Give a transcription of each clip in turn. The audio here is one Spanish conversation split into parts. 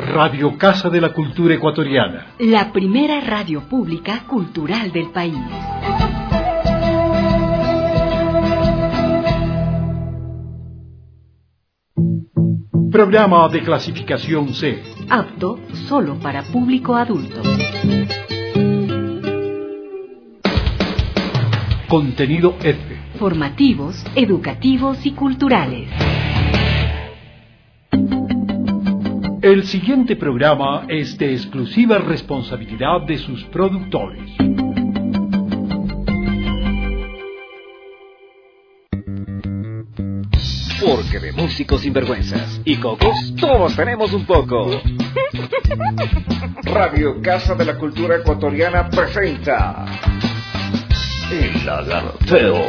Radio Casa de la Cultura Ecuatoriana. La primera radio pública cultural del país. Programa de clasificación C. Apto solo para público adulto. Contenido F. Formativos, educativos y culturales. El siguiente programa es de exclusiva responsabilidad de sus productores. Porque de músicos sinvergüenzas y cocos, todos tenemos un poco. Radio Casa de la Cultura Ecuatoriana presenta El Lagarteo.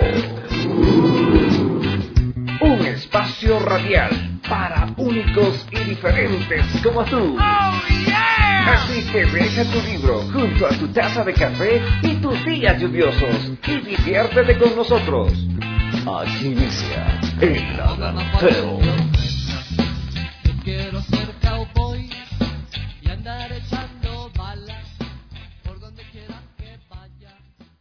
Un espacio radial para únicos y diferentes como tú. ¡Oh, yeah! Así que deja tu libro junto a tu taza de café y tus días lluviosos y diviértete con nosotros. Aquí inicia El Lagarteo. Quiero ser cowboy y andar echando balas por donde quiera que vaya.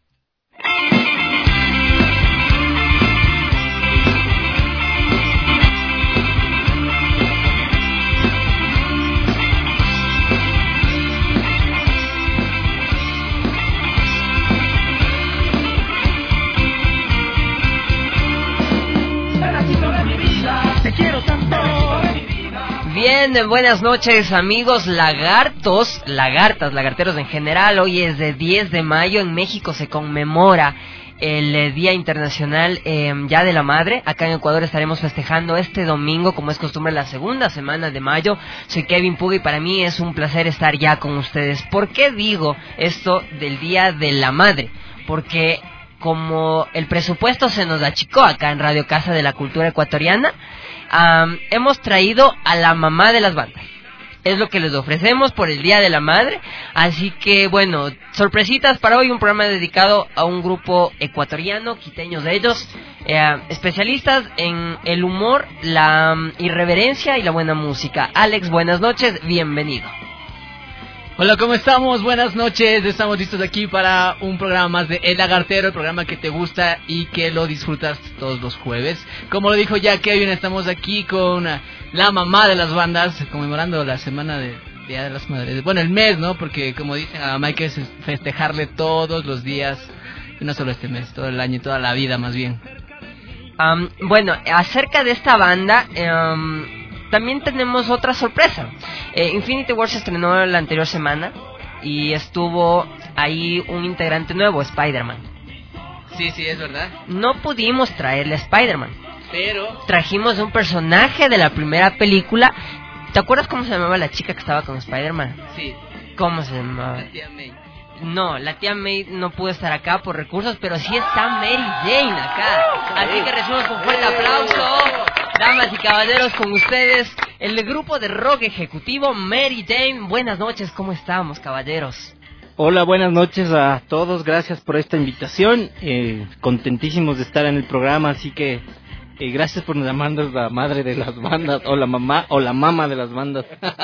Bien, buenas noches amigos lagartos, lagartas, lagarteros en general. Hoy es de 10 de mayo, en México se conmemora el Día Internacional ya de la Madre. Acá en Ecuador estaremos festejando este domingo, como es costumbre, la segunda semana de mayo. Soy Kevin Puga y para mí es un placer estar ya con ustedes. ¿Por qué digo esto del Día de la Madre? Porque como el presupuesto se nos achicó acá en Radio Casa de la Cultura Ecuatoriana, hemos traído a la mamá de las bandas. Es lo que les ofrecemos por el Día de la Madre. Así que bueno, sorpresitas para hoy, un programa dedicado a un grupo ecuatoriano, quiteños de ellos, especialistas en el humor, la irreverencia y la buena música. Alex, buenas noches, bienvenido. Hola, ¿cómo estamos? Buenas noches, estamos listos aquí para un programa más de El Lagartero, el programa que te gusta y que lo disfrutas todos los jueves. Como lo dijo ya Kevin, estamos aquí con la mamá de las bandas, conmemorando la semana de Día de las Madres. Bueno, el mes, ¿no? Porque como dicen, a la mamá hay que festejarle todos los días, y no solo este mes, todo el año y toda la vida más bien. Bueno, acerca de esta banda, también tenemos otra sorpresa. Infinity War se estrenó la anterior semana y estuvo ahí un integrante nuevo, Spider-Man. Sí, es verdad. No pudimos traerle a Spider-Man, pero trajimos un personaje de la primera película. ¿Te acuerdas cómo se llamaba la chica que estaba con Spider-Man? Sí. ¿Cómo se llamaba? La tía May. No, la tía May no pudo estar acá por recursos, pero sí está Mary Jane acá. Así que recibimos con fuerte aplauso, damas y caballeros, con ustedes el grupo de rock ejecutivo Mary Jane. Buenas noches, ¿cómo estamos, caballeros? Hola, buenas noches a todos, gracias por esta invitación, contentísimos de estar en el programa, así que gracias por llamarnos la madre de las bandas, o la mamá de las bandas.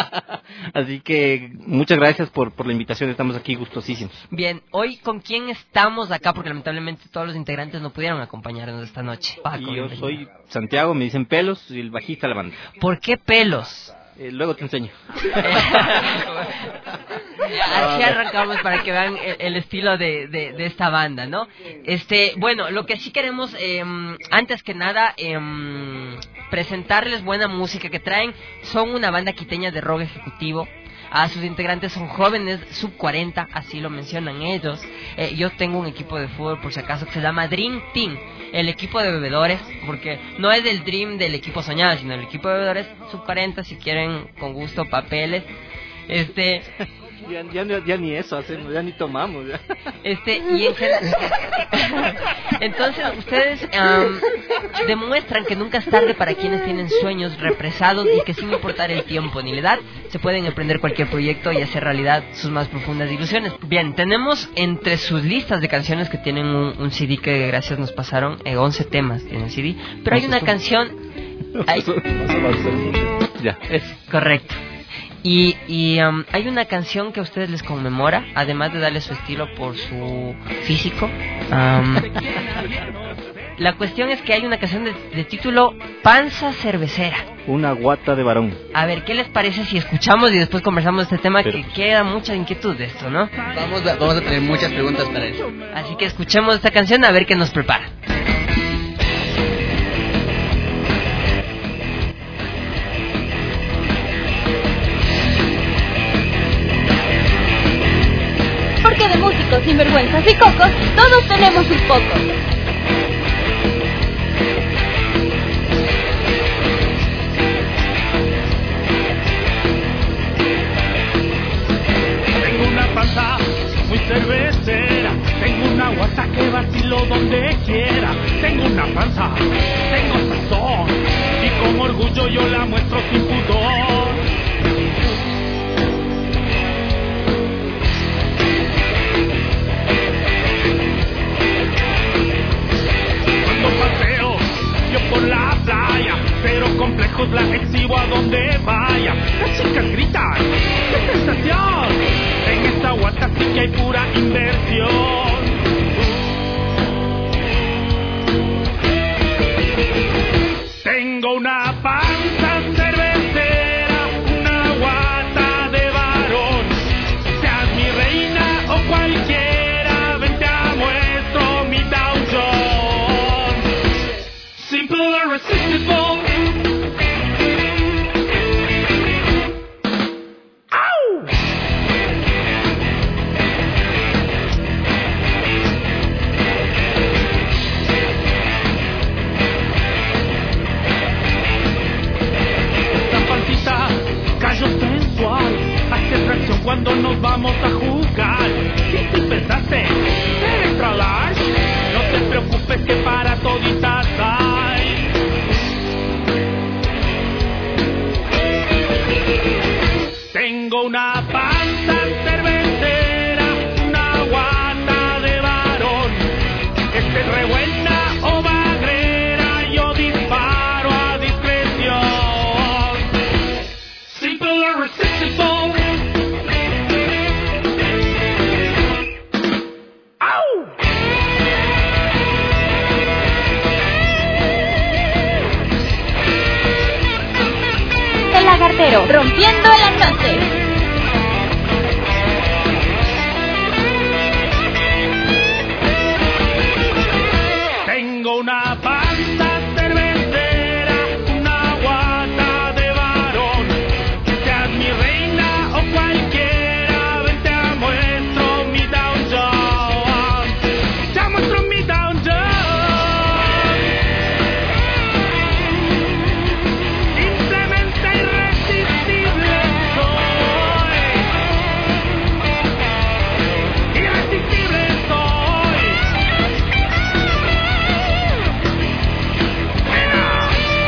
Así que muchas gracias por la invitación, estamos aquí gustosísimos. Bien, hoy ¿con quién estamos acá? Porque lamentablemente todos los integrantes no pudieron acompañarnos esta noche. Paco, y yo soy Santiago, me dicen Pelos, y el bajista de la banda. ¿Por qué Pelos? Luego te enseño. Así arrancamos para que vean el estilo de esta banda, ¿no? Bueno, lo que sí queremos, antes que nada, presentarles buena música que traen. Son una banda quiteña de rock ejecutivo. Sus integrantes son jóvenes, sub 40, así lo mencionan ellos. Yo tengo un equipo de fútbol, por si acaso, que se llama Dream Team, el equipo de bebedores, porque no es el Dream del equipo soñado, sino el equipo de bebedores, sub 40, si quieren, con gusto, papeles. Ya ni eso hacemos, ya ni tomamos. Ya. Y en general... Entonces, ustedes demuestran que nunca es tarde para quienes tienen sueños represados y que sin importar el tiempo ni la edad, se pueden emprender cualquier proyecto y hacer realidad sus más profundas ilusiones. Bien, tenemos entre sus listas de canciones que tienen un CD que gracias nos pasaron, 11 temas tienen CD, pero hay una canción... Ya, es correcto. Y hay una canción que a ustedes les conmemora, además de darle su estilo por su físico. La cuestión es que hay una canción de título Panza Cervecera. Una guata de varón. A ver, ¿qué les parece si escuchamos y después conversamos de este tema? Que queda mucha inquietud de esto, ¿no? Vamos a tener muchas preguntas para eso. Así que escuchemos esta canción a ver qué nos prepara. Porque de músicos, sinvergüenzas y cocos, todos tenemos un poco. Tengo una panza muy cervecera, tengo una guata que vacilo donde quiera. Tengo una panza, tengo sazón, y con orgullo yo la muestro sin pudor. Paseo yo por la playa, pero complejos la exhibo a donde vaya. Las chicas gritan, ¡qué sensación! En esta guata sí que hay pura inversión. Tengo una panza cervecera, una guata de varón. Seas mi reina o cualquiera, ven te muestro mi Dow Jones. Simple irresistible. Ow! Esta pancita cayó sensual, hace tracción cuando nos vamos a jugar. Si tú pensaste ser extra large, no te preocupes que para toditas hay. Tengo una panza cervecera, una guata de varón. Esté revuelta o bagrera, yo disparo a discreción. Simple irresistible. ¡Au! El lagartero, rompiendo el enlace. Tengo una panza cervecera, una guata de varón. Seas mi reina o cualquiera, ven te muestro mi Dow Jones. Te muestro mi Dow Jones. Simplemente irresistible soy. Irresistible soy. Nena.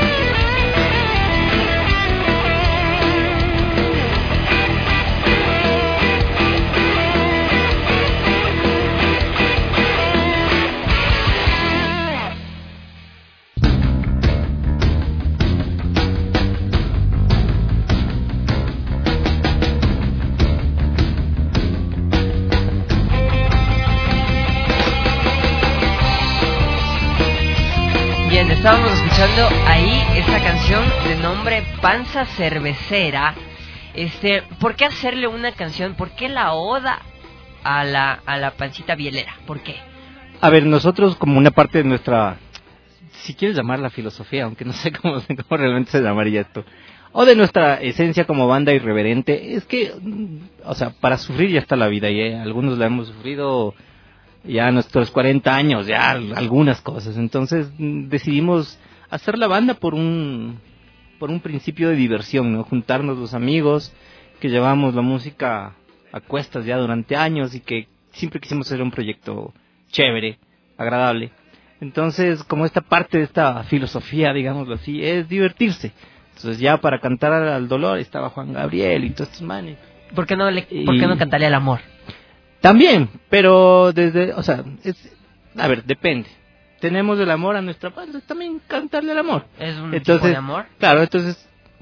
Bien, estábamos escuchando ahí esta canción de nombre Panza Cervecera. ¿Por qué hacerle una canción? ¿Por qué la oda a la pancita bielera? ¿Por qué? A ver, nosotros como una parte de nuestra, si quieres llamarla filosofía, aunque no sé cómo realmente se llamaría esto, o de nuestra esencia como banda irreverente, es que, o sea, para sufrir ya está la vida, y algunos la hemos sufrido ya a nuestros 40 años, ya algunas cosas. Entonces decidimos hacer la banda por un principio de diversión, ¿no? Juntarnos los amigos que llevamos la música a cuestas ya durante años y que siempre quisimos hacer un proyecto chévere, agradable. Entonces, como esta parte de esta filosofía, digámoslo así, es divertirse. Entonces ya para cantar al dolor estaba Juan Gabriel y todos estos manes. ¿Por qué no cantarle al amor? También, pero a ver, depende. Tenemos el amor a nuestra parte, también cantarle el amor. ¿Es un tipo de amor? Claro, entonces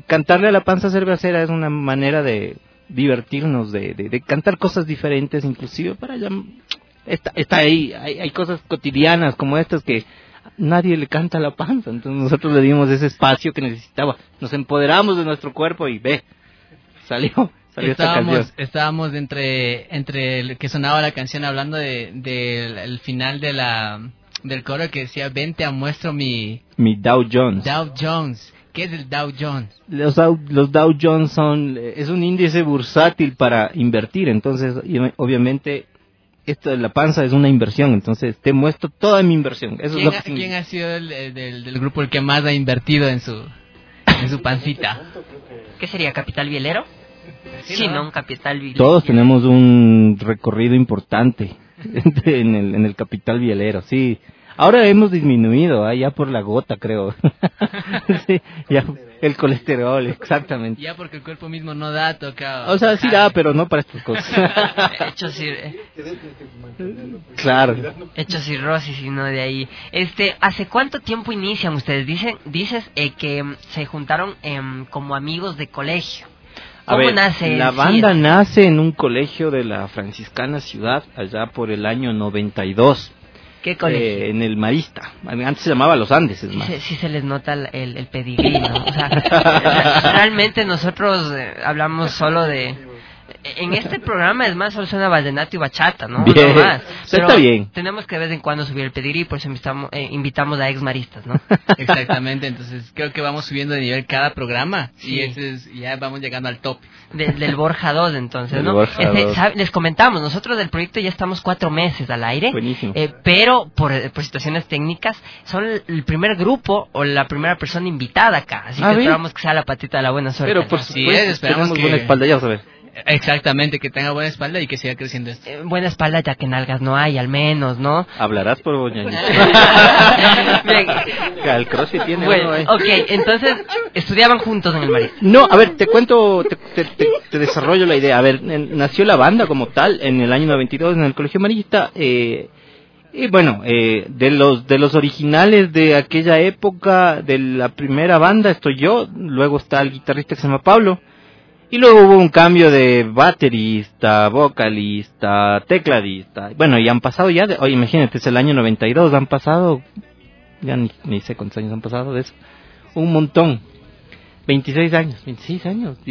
cantarle a la panza cervecera es una manera de divertirnos, de cantar cosas diferentes, inclusive para allá. Está ahí, hay cosas cotidianas como estas que nadie le canta a la panza, entonces nosotros le dimos ese espacio que necesitaba, nos empoderamos de nuestro cuerpo y salió esta canción. Estábamos entre el que sonaba la canción hablando del final del coro que decía, ven te muestro mi Dow Jones. Dow Jones. ¿Qué es el Dow Jones? Los Dow Jones es un índice bursátil para invertir, entonces obviamente esto de la panza es una inversión, entonces te muestro toda mi inversión. Eso es lo que ¿Quién ha sido del grupo el que más ha invertido en su pancita? ¿Qué sería, Capital Bielero? Sí, ¿no? Un Capital Bielero. Todos tenemos un recorrido importante en el Capital Bielero, sí. Ahora hemos disminuido, ya por la gota, creo. Sí, ya el colesterol, exactamente. Ya porque el cuerpo mismo no da, toca... O sea, sí da, pero no para estas cosas. Claro. Hecho cirrosis y no de ahí. ¿Hace cuánto tiempo inician ustedes? Dices que se juntaron como amigos de colegio. ¿Cómo nace? La banda nace en un colegio de la Franciscana Ciudad, allá por el año 92. ¿Qué colegio? En el Marista. Antes se llamaba Los Andes, es más. Sí se les nota el pedigrí, ¿no? O sea, realmente nosotros hablamos solo de... En este programa, es más, solo suena vallenato y bachata, ¿no? Bien, no más. Pero está bien. Tenemos que de vez en cuando subir el pedigrí, por eso invitamos a ex-maristas, ¿no? Exactamente, entonces creo que vamos subiendo de nivel cada programa, sí. Y ya vamos llegando al top. Del Borja 2, entonces, ¿no? Les comentamos, nosotros del proyecto ya estamos 4 meses al aire. Buenísimo. Pero por situaciones técnicas, son el primer grupo o la primera persona invitada acá, así que esperamos que sea la patita de la buena suerte. Pero por supuesto, esperamos que... buena espalda, ya sabes. Exactamente, que tenga buena espalda y que siga creciendo esto. Buena espalda, ya que nalgas no hay, al menos, ¿no? Hablarás por boñañito. El CrossFit tiene bueno, uno, Ok, entonces, ¿estudiaban juntos en el Marista? No, a ver, te cuento, te desarrollo la idea. A ver, nació la banda como tal en el año 92 en el Colegio Marista. Y bueno, de los originales de aquella época, de la primera banda, estoy yo, luego está el guitarrista que se llama Pablo. Y luego hubo un cambio de baterista, vocalista, tecladista. Bueno, y han pasado ya, oye, imagínate, es el año 92, han pasado, ya ni sé cuántos años han pasado de eso. Un montón. 16 años. 16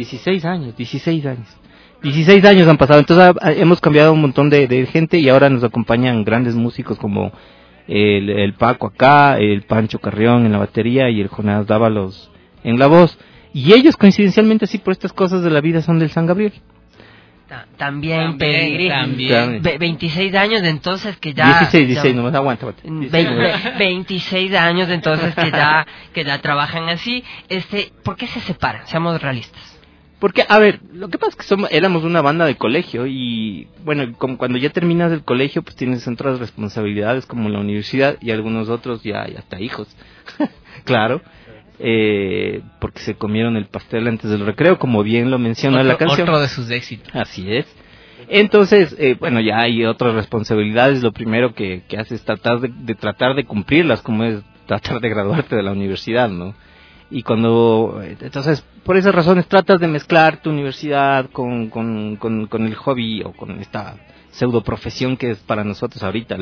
años han pasado. Entonces hemos cambiado un montón de gente y ahora nos acompañan grandes músicos como el Paco acá, el Pancho Carrión en la batería y el Jonás Dávalos en la voz. Y ellos, coincidencialmente, así por estas cosas de la vida, son del San Gabriel. También. 26 años, entonces que ya... 16, nomás aguanta. 26 años, entonces que ya trabajan así. ¿Por qué se separan? Seamos realistas. Porque, a ver, lo que pasa es que éramos una banda de colegio y, bueno, como cuando ya terminas el colegio, pues tienes otras responsabilidades como la universidad y algunos otros ya hasta hijos. Claro. Porque se comieron el pastel antes del recreo, como bien lo menciona la canción. Otro de sus éxitos. Así es. Entonces, bueno, ya hay otras responsabilidades. Lo primero que haces es tratar de cumplirlas, como es tratar de graduarte de la universidad, ¿no? Y entonces, por esas razones tratas de mezclar tu universidad con el hobby o con esta pseudo profesión que es para nosotros ahorita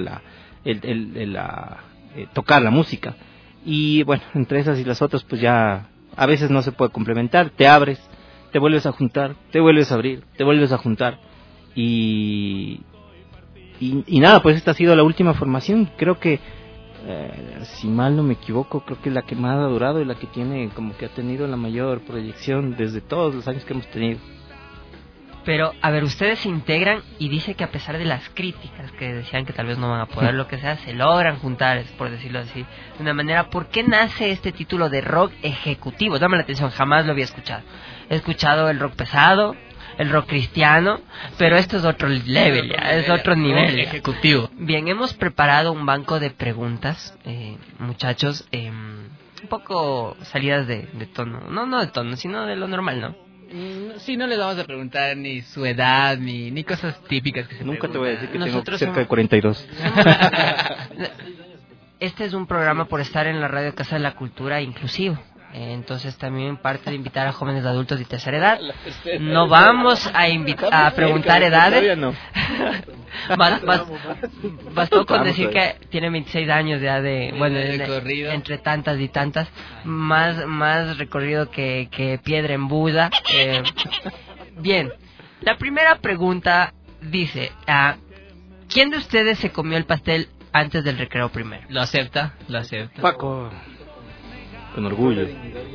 tocar la música. Y bueno, entre esas y las otras pues ya a veces no se puede complementar, te abres, te vuelves a juntar, te vuelves a abrir, te vuelves a juntar y nada, pues esta ha sido la última formación, creo que si mal no me equivoco, creo que es la que más ha durado y la que tiene como que ha tenido la mayor proyección desde todos los años que hemos tenido. Pero, a ver, ustedes se integran y dice que a pesar de las críticas que decían que tal vez no van a poder, lo que sea, se logran juntar, por decirlo así, de una manera. ¿Por qué nace este título de rock ejecutivo? Dame la atención, jamás lo había escuchado. He escuchado el rock pesado, el rock cristiano, pero esto es otro level, ya, es otro nivel. Ejecutivo. Bien, hemos preparado un banco de preguntas, muchachos, un poco salidas de tono, no de tono, sino de lo normal, ¿no? Sí, no les vamos a preguntar ni su edad, ni cosas típicas que se Nunca preguntan. te voy a decir que Nosotros tengo cerca de 42. Este es un programa por estar en la Radio Casa de la Cultura inclusivo. Entonces también parte de invitar a jóvenes adultos de tercera edad. No vamos a preguntar edades. Todavía no. Bastó con decir que tiene 26 años ya de recorrido. Entre tantas y tantas, más recorrido que piedra en Buda. Bien, la primera pregunta dice, ¿quién de ustedes se comió el pastel antes del recreo primero? Lo acepta. Paco. Con orgullo.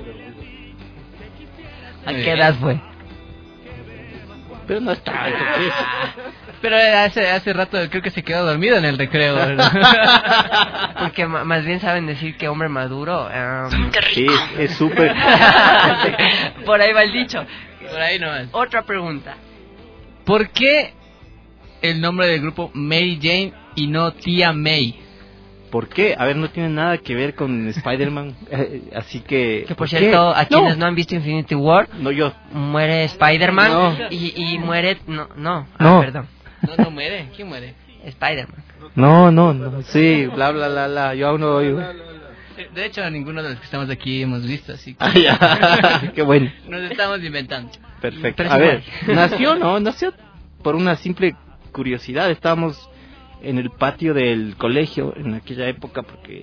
¿A qué edad fue? Pero no está. Pero hace rato creo que se quedó dormido en el recreo, ¿verdad? Porque más bien saben decir que hombre maduro. Sí, es súper. Por ahí va el dicho. Por ahí no es. Otra pregunta. ¿Por qué el nombre del grupo Mary Jane y no Tía May? ¿Por qué? A ver, no tiene nada que ver con Spider-Man. Así que... Que por cierto, a quienes no han visto Infinity War, no yo. Muere Spider-Man No. y muere... No. Perdón. No muere. ¿Quién muere? Spider-Man. No. Sí, bla, bla, bla. Yo aún no oigo. De hecho, ninguno de los que estamos aquí hemos visto, así que... Qué bueno. Nos estamos inventando. Perfecto. Pero A sí ver, nació por una simple curiosidad. Estábamos en el patio del colegio en aquella época porque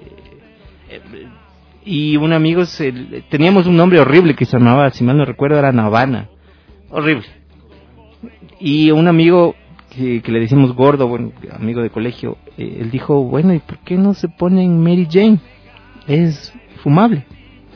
y un amigo teníamos un nombre horrible que se llamaba, si mal no recuerdo, era Navana, horrible, y un amigo que le decimos Gordo, bueno, amigo de colegio, él dijo, bueno, ¿y por qué no se ponen Mary Jane? Es fumable.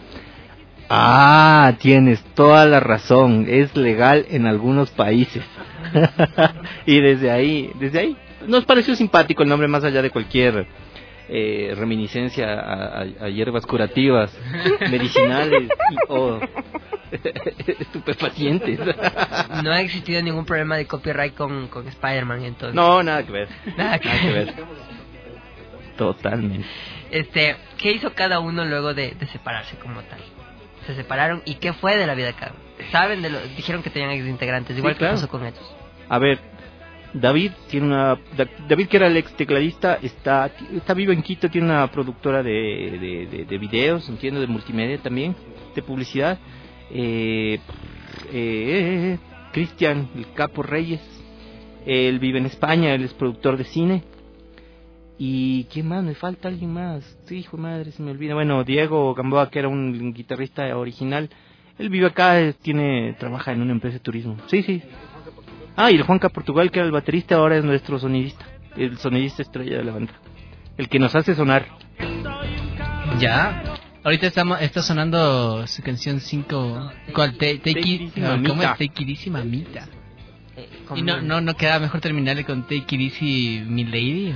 Tienes toda la razón, es legal en algunos países. Y desde ahí nos pareció simpático el nombre, más allá de cualquier reminiscencia a hierbas curativas, medicinales o estupefacientes. No ha existido ningún problema de copyright con Spider-Man, entonces. No, nada que ver. Nada que ver. Totalmente. ¿Qué hizo cada uno luego de separarse como tal? Se separaron, ¿y qué fue de la vida de cada uno? ¿Saben? Dijeron que tenían exintegrantes, igual Sí, claro. que pasó con ellos. A ver, David, que era el ex tecladista, está vivo en Quito, tiene una productora de videos, entiendo, de multimedia también, de publicidad. Cristian, el Capo Reyes, él vive en España, él es productor de cine. ¿Y quién más? Me falta alguien más. Sí, hijo de madre, se me olvida. Bueno, Diego Gamboa, que era un guitarrista original, él vive acá, trabaja en una empresa de turismo. Sí. Y el Juanca Portugal, que era el baterista, ahora es nuestro sonidista, el sonidista estrella de la banda, el que nos hace sonar. Ya. Ahorita está sonando su canción 5. ¿Cuál? Take It Easy Mamita. Y no queda mejor terminarle con Take It Easy Mi Lady.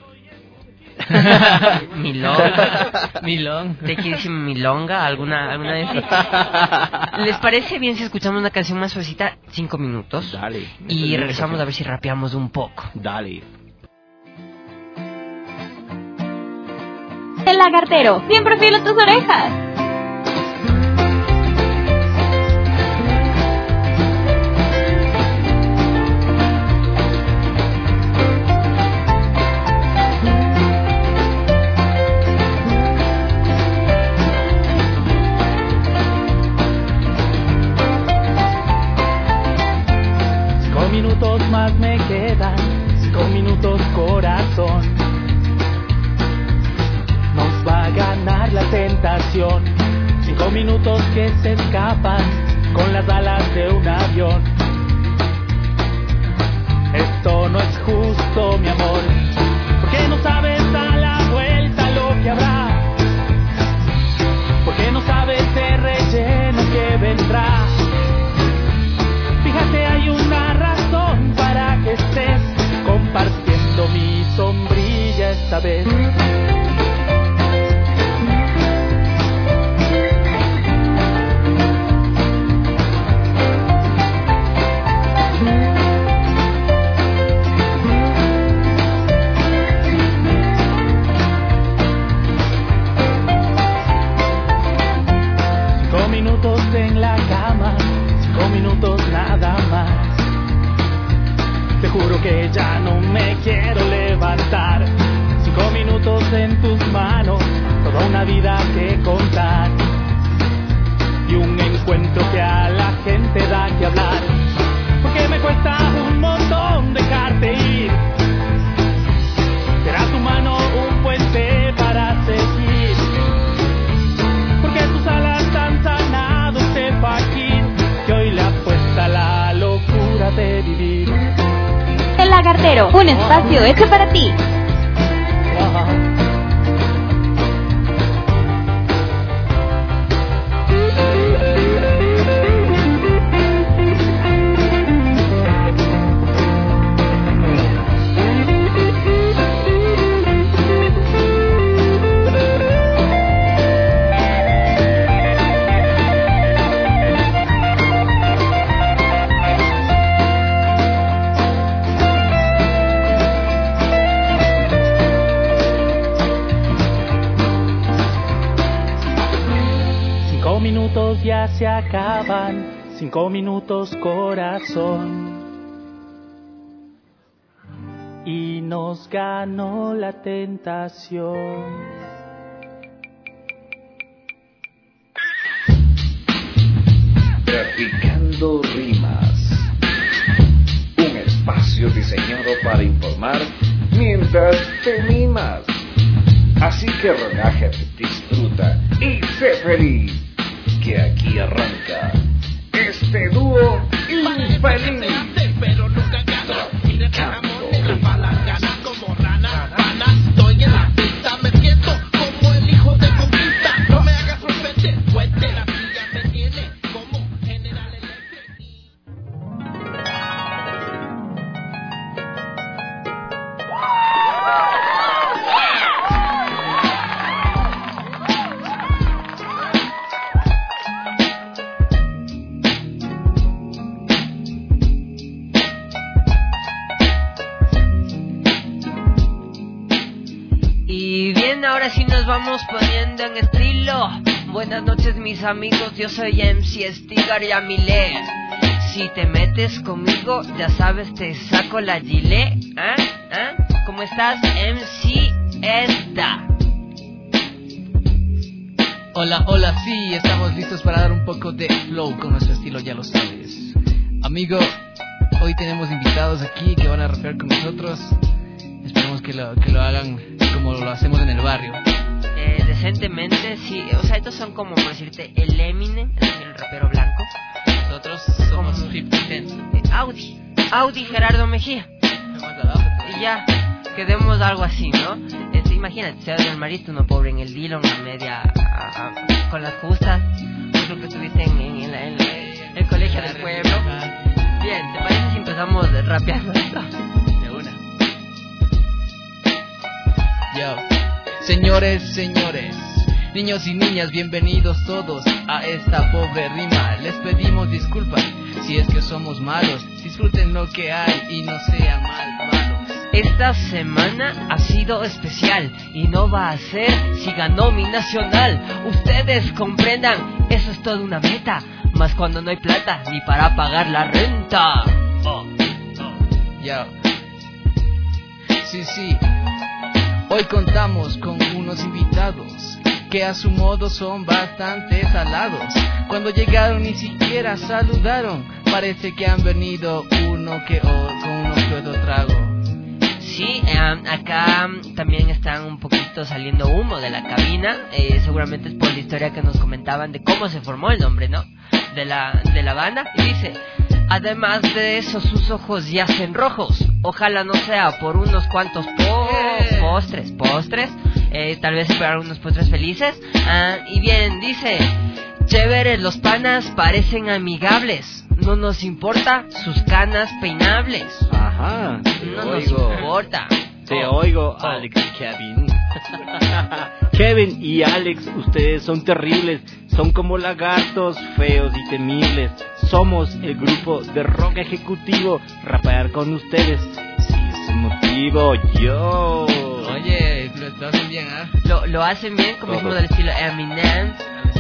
Milong. Take It Easy Milonga, alguna de esas. ¿Les parece bien si escuchamos una canción más suavecita? 5 minutos. Dale. Y regresamos a ver si rapeamos un poco. Dale. El lagartero, siempre fiel a tus orejas. Minutos más me quedan, 5 minutos corazón. Nos va a ganar la tentación, 5 minutos que se escapan con las alas de un avión. Esto no es justo, mi amor, porque no sabes a la vuelta lo que habrá, porque no sabes el relleno que vendrá. Fíjate, hay una razón para que estés compartiendo mi sombrilla esta vez. Minutos en la cama, 5 minutos nada más. Te juro que ya no me quiero levantar. 5 minutos en tus manos, toda una vida que contar. y un encuentro que a la gente da que hablar. Porque me cuesta un montón dejarte ir. Será tu mano un puente para seguir. Porque tus alas han sanado este faquir que hoy le apuesta la locura de vivir. El Lagartero, un espacio hecho para ti. Ya se acaban, 5 minutos corazón, y nos ganó la tentación. Traficando rimas, un espacio diseñado para informar mientras te mimas. Así que relájate, disfruta y sé feliz, que aquí arranca este dúo infeliz. Pero nunca gana, y de Ramón gana como rana. Estoy en la pista, me siento como el hijo de conquista. No me hagas romperte, fuerte, la silla me tiene como General Electric. Ahora sí nos vamos poniendo en estilo. Buenas noches mis amigos, yo soy MC Stigar y Amile. Si te metes conmigo, ya sabes, te saco la gilet. ¿Cómo estás, MC Esta? Hola, hola, sí, estamos listos para dar un poco de flow con nuestro estilo, ya lo sabes. Amigo, hoy tenemos invitados aquí que van a rapear con nosotros. Esperemos que lo hagan como lo hacemos en el barrio. Decentemente, sí. O sea, estos son como, por decirte, el Eminem, es decir, el rapero blanco. Nosotros somos 50 Cent. Audi Gerardo Mejía. Y ya, quedemos algo así, ¿no? Imagínate, seas del marito, uno pobre en el Dillon, a media, con las justas. Yo creo que estuviste en el colegio del pueblo. Bien, ¿te parece si empezamos rapeando esto? Yo. Señores, niños y niñas, bienvenidos todos a esta pobre rima. Les pedimos disculpas si es que somos malos. Disfruten lo que hay y no sean malos. Esta semana ha sido especial y no va a ser si ganó mi nacional. Ustedes comprendan, eso es toda una meta. Más cuando no hay plata ni para pagar la renta. Yo. Sí. Hoy contamos con unos invitados que a su modo son bastante salados. Cuando llegaron ni siquiera saludaron. Parece que han venido con uno que otro trago. Sí, acá también están un poquito saliendo humo de la cabina. Seguramente es por la historia que nos comentaban de cómo se formó el nombre, ¿no? De la banda. Y dice: además de eso, sus ojos yacen rojos. Ojalá no sea por unos cuantos postres. Tal vez esperar unos postres felices. Y bien, dice: chéveres los panas, parecen amigables. No nos importa sus canas peinables. Ajá. No nos importa. Te oigo, Alex y Kevin. Kevin y Alex, ustedes son terribles. Son como lagartos feos y temibles. Somos el grupo de rock ejecutivo. Rapear con ustedes, sí es un motivo. Yo. Oye, lo hacen bien, ¿ah? Lo hacen bien, como decimos del estilo Eminem.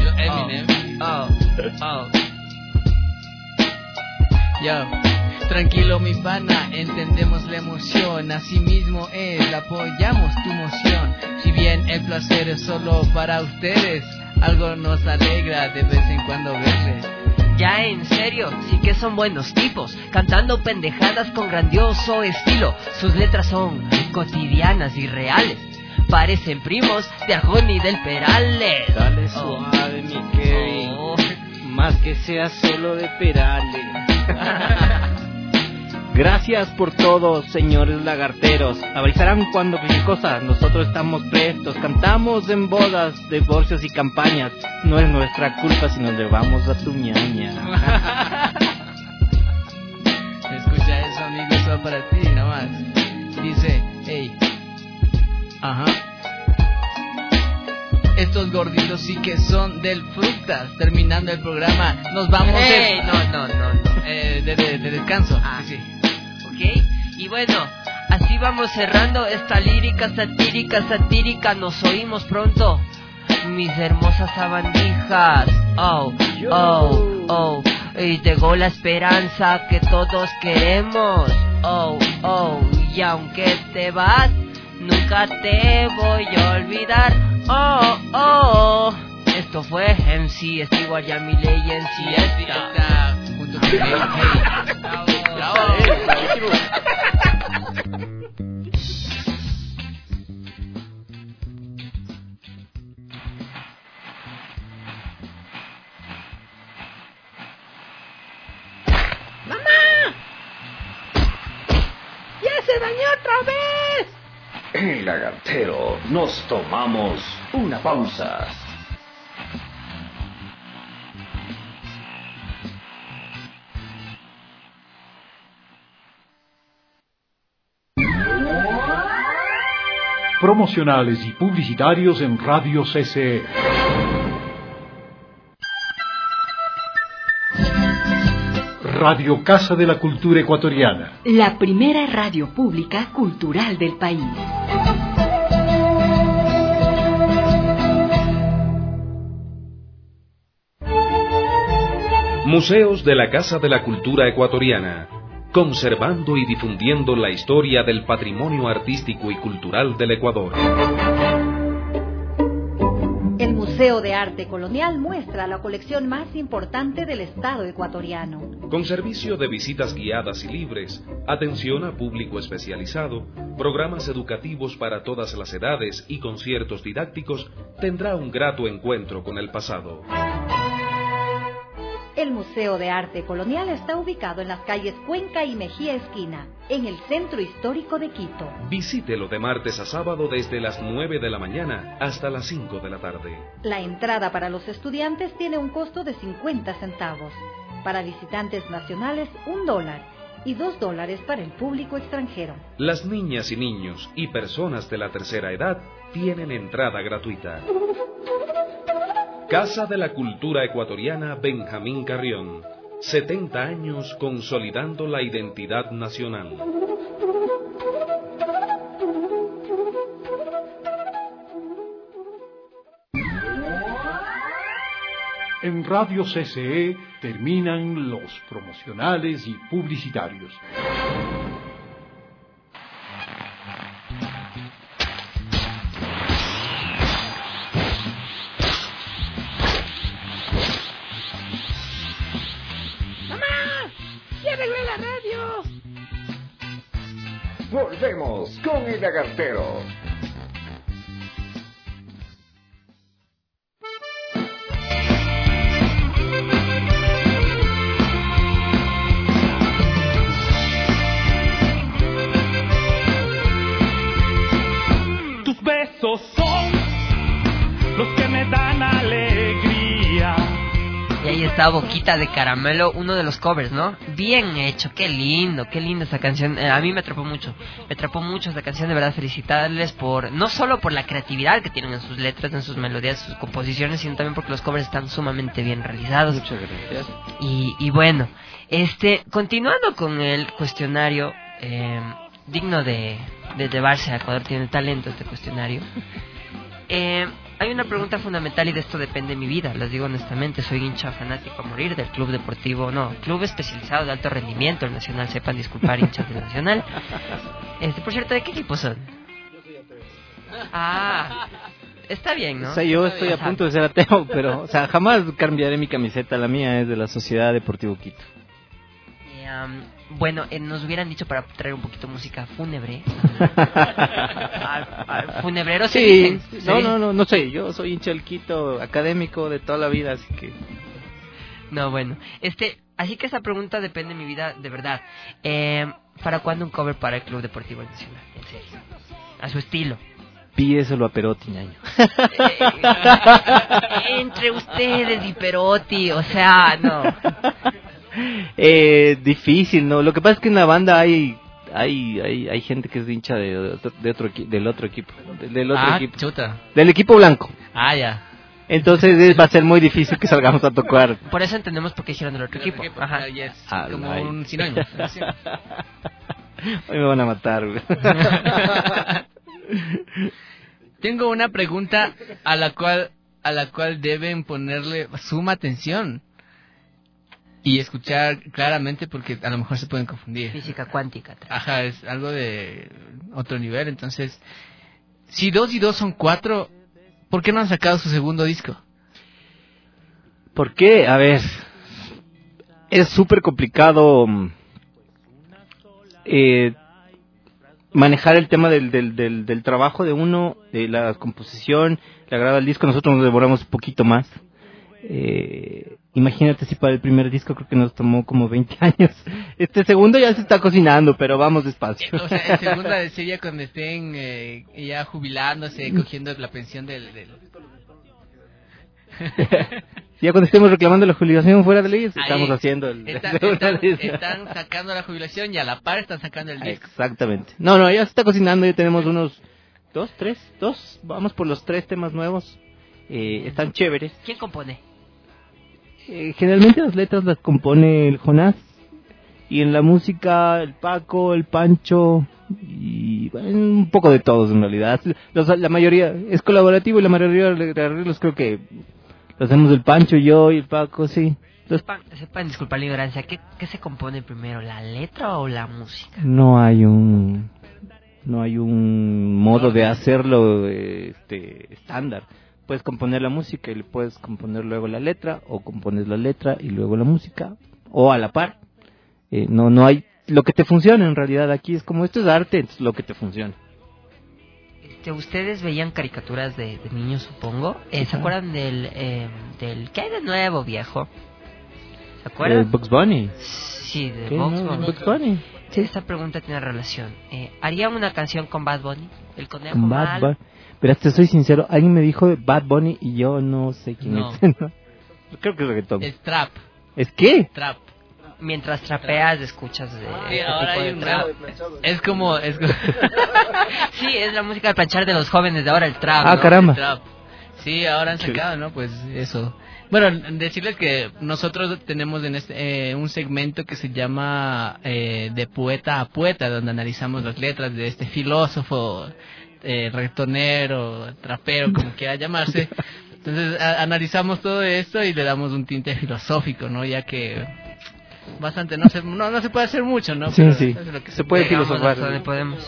Yo. Tranquilo mi pana, entendemos la emoción. Así mismo es, apoyamos tu moción. Si bien el placer es solo para ustedes, algo nos alegra de vez en cuando verles. Ya en serio, sí que son buenos tipos, cantando pendejadas con grandioso estilo. Sus letras son cotidianas y reales, parecen primos de Arjona y del Perales. Dale suave, mi Kevin, más que sea solo de Perales. Gracias por todo, señores lagarteros. Avisarán cuando cualquier cosa, nosotros estamos prestos. Cantamos en bodas, divorcios y campañas. No es nuestra culpa si nos llevamos a tu ñaña. Escucha eso, amigo, eso para ti nomás. Dice, hey, ajá, estos gorditos sí que son del Fructas. Terminando el programa, nos vamos de descanso. Sí. Ok, y bueno, así vamos cerrando esta lírica satírica. Nos oímos pronto, mis hermosas sabandijas. Y llegó la esperanza que todos queremos. Y aunque te vas, nunca te voy a olvidar. Esto fue MC Stewart Yamile y en está junto con Bravo. ¡Mamá! ¡Ya se dañó otra vez! Hey, lagartero, nos tomamos una pausa. Promocionales y publicitarios en Radio CCE. Radio Casa de la Cultura Ecuatoriana. La primera radio pública cultural del país. Museos de la Casa de la Cultura Ecuatoriana, conservando y difundiendo la historia del patrimonio artístico y cultural del Ecuador. El Museo de Arte Colonial muestra la colección más importante del Estado ecuatoriano. Con servicio de visitas guiadas y libres, atención a público especializado, programas educativos para todas las edades y conciertos didácticos, tendrá un grato encuentro con el pasado. El Museo de Arte Colonial está ubicado en las calles Cuenca y Mejía Esquina, en el centro histórico de Quito. Visítelo de martes a sábado desde las 9 de la mañana hasta las 5 de la tarde. La entrada para los estudiantes tiene un costo de 50 centavos. Para visitantes nacionales, $1 y $2 para el público extranjero. Las niñas y niños y personas de la tercera edad tienen entrada gratuita. Casa de la Cultura Ecuatoriana Benjamín Carrión. 70 años consolidando la identidad nacional. En Radio CCE terminan los promocionales y publicitarios. Volvemos con el lagartero. Tus besos son los que me dan alegría. Y ahí está Boquita de Caramelo, uno de los covers, ¿no? Bien hecho, qué lindo esa canción. A mí me atrapó mucho esta canción, de verdad felicitarles por, no solo por la creatividad que tienen en sus letras, en sus melodías, sus composiciones, sino también porque los covers están sumamente bien realizados. Muchas gracias. Y bueno, continuando con el cuestionario, digno de llevarse a Ecuador, tiene talento este cuestionario. Hay una pregunta fundamental y de esto depende mi vida, les digo honestamente, soy hincha fanático a morir del club deportivo, club especializado de alto rendimiento, el Nacional, sepan disculpar hinchas del Nacional. Por cierto, ¿de qué equipo son? Está bien, ¿no? O sea, yo estoy a punto de ser ateo, pero, o sea, jamás cambiaré mi camiseta. La mía es de la Sociedad Deportivo Quito. Bueno, nos hubieran dicho para traer un poquito música fúnebre. Funebrero se Sí, dicen. no sé. Yo soy hincha del Quito, académico de toda la vida, así que... No, bueno. Así que esa pregunta depende de mi vida, de verdad. ¿Para cuándo un cover para el Club Deportivo Nacional? En serio. A su estilo. Pídeselo a Perotti, ñaño. Entre ustedes y Perotti, o sea, no. Difícil, ¿no? Lo que pasa es que en la banda hay gente que es hincha del otro equipo. Del otro equipo. Chuta. Del equipo blanco. Ah, ya. Entonces va a ser muy difícil que salgamos a tocar. Por eso entendemos por qué hicieron del otro equipo. Ajá. Ya es como un sinónimo. Hoy me van a matar, güey. Tengo una pregunta a la cual deben ponerle suma atención y escuchar claramente, porque a lo mejor se pueden confundir. Física cuántica. Ajá, es algo de otro nivel. Entonces, si 2 y 2 son 4, ¿por qué no han sacado su segundo disco? ¿Por qué? A ver, es súper complicado manejar el tema del trabajo de uno, de la composición, la graba del disco. Nosotros nos demoramos un poquito más. Imagínate si para el primer disco creo que nos tomó como 20 años. Este segundo ya se está cocinando, pero vamos despacio. O sea, el segundo sería cuando estén ya jubilándose, cogiendo la pensión del... Ya cuando estemos reclamando la jubilación fuera de ley, estamos haciendo están sacando la jubilación y a la par están sacando el disco. Exactamente. No, ya se está cocinando, ya tenemos unos 2, vamos por los 3 temas nuevos. Están chéveres. ¿Quién compone? Generalmente las letras las compone el Jonás, y en la música el Paco, el Pancho, y bueno, un poco de todos en realidad. La mayoría es colaborativo y la mayoría de arreglos creo que lo hacemos el Pancho, yo y el Paco, sí. Sepan, disculpa la ignorancia, ¿qué se compone primero, la letra o la música? No hay un modo de hacerlo estándar. Puedes componer la música y le puedes componer luego la letra, o compones la letra y luego la música, o a la par. No hay lo que te funciona en realidad. Aquí es como esto es arte, es lo que te funciona. Ustedes veían caricaturas de niños, supongo. ¿Se acuerdan del ¿qué hay de nuevo, viejo? ¿Se acuerdan? Bugs Bunny. Sí, de Bugs Bunny. Sí, esta pregunta tiene relación. ¿Harían una canción con Bad Bunny? El conejo con Bad Bunny. Pero te soy sincero, alguien me dijo de Bad Bunny y yo no sé quién es. ¿No? Creo que es reggaetón. Es trap. ¿Es qué? Trap. Mientras trapeas escuchas ahora hay un trap. Es como sí, es la música de planchar de los jóvenes de ahora, el trap. Ah, ¿no? caramba. El trap. Sí, ahora han sacado, ¿no? Pues eso. Bueno, decirles que nosotros tenemos en un segmento que se llama De Poeta a Poeta, donde analizamos las letras de este filósofo, reggaetonero, trapero, como quiera llamarse. Entonces analizamos todo esto y le damos un tinte filosófico, ¿no? Ya que bastante no se puede hacer mucho, ¿no? Sí, pero sí. es lo que se puede filosofar. Donde podemos.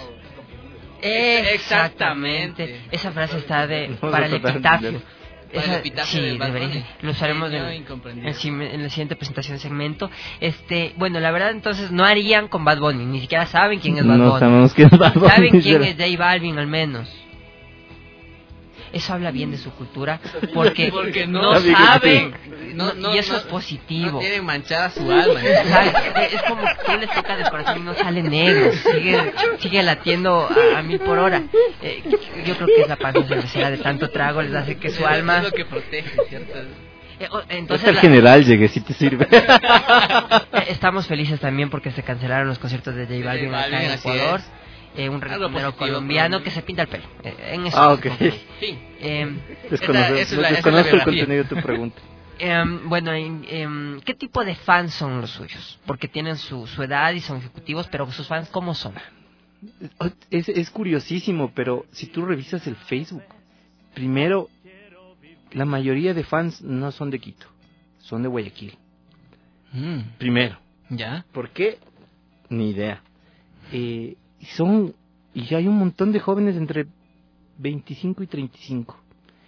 Exactamente. Esa frase está para el epitafio. Sí, debería. Lo usaremos en la siguiente presentación de segmento. Bueno, la verdad, entonces no harían con Bad Bunny. Ni siquiera saben quién es Bad Bunny. No sabemos quién es Bad Bunny. Saben quién es J Balvin, al menos. Eso habla bien de su cultura, porque no saben, y eso es positivo. No tienen manchada su alma. Es como que les toca de corazón y no sale negro, sigue latiendo a 1000 por hora. Yo creo que es la panza cervecera de tanto trago, les hace que su alma... Es lo que protege, ¿cierto? Entonces el general llegue, si te sirve. Estamos felices también porque se cancelaron los conciertos de J Balvin acá en Ecuador. Un reggaetonero colombiano que se pinta el pelo. En eso. Ok. Desconozco el contenido de tu pregunta. Bueno, ¿qué tipo de fans son los suyos? Porque tienen su edad y son ejecutivos, pero sus fans, ¿cómo son? Es curiosísimo, pero si tú revisas el Facebook, primero, la mayoría de fans no son de Quito, son de Guayaquil. Primero. ¿Ya? ¿Por qué? Ni idea. Y hay un montón de jóvenes entre 25 y 35.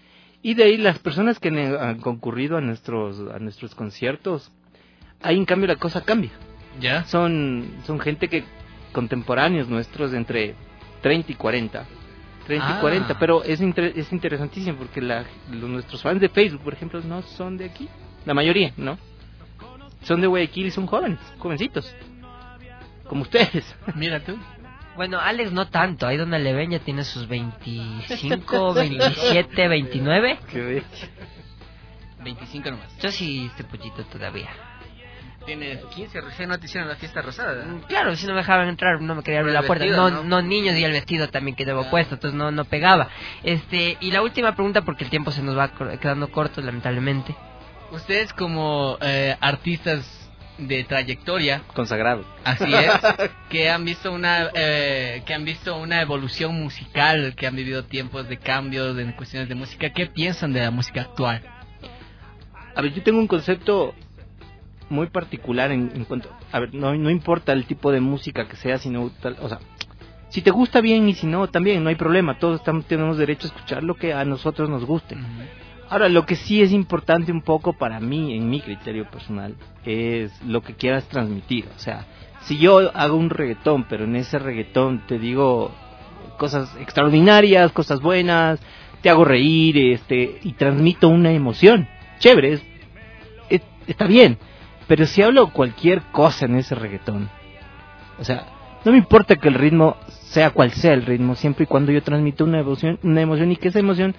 Y de ahí las personas que han concurrido a nuestros conciertos, ahí en cambio la cosa cambia. ¿Ya? Son gente que contemporáneos nuestros entre 30 y 40. 30 y 40, pero es interesantísimo porque nuestros fans de Facebook, por ejemplo, no son de aquí. La mayoría, ¿no? Son de Guayaquil y son jovencitos. Como ustedes. Mira tú. Bueno, Alex no tanto, ahí donde le ven ya tiene sus 25, 27, 29. Qué bestia. 25 nomás. Yo sí, este pollito todavía. Tienes 15, recién no te hicieron la fiesta rosada. Claro, si no me dejaban entrar, no me quería abrir la puerta. Vestido, no, niños, y el vestido también que llevo puesto, entonces no pegaba. Y la última pregunta, porque el tiempo se nos va quedando corto, lamentablemente. Ustedes como artistas de trayectoria consagrado, así es, que han visto una evolución musical, que han vivido tiempos de cambios en cuestiones de música, ¿qué piensan de la música actual? A ver, yo tengo un concepto muy particular en cuanto, a ver, no importa el tipo de música que sea, sino o sea, si te gusta bien y si no también no hay problema, todos tenemos derecho a escuchar lo que a nosotros nos guste. Ahora, lo que sí es importante un poco para mí, en mi criterio personal, es lo que quieras transmitir. O sea, si yo hago un reggaetón, pero en ese reggaetón te digo cosas extraordinarias, cosas buenas, te hago reír, y transmito una emoción, chévere, está bien. Pero si hablo cualquier cosa en ese reggaetón, o sea, no me importa que el ritmo sea cual sea el ritmo, siempre y cuando yo transmito una emoción y que esa emoción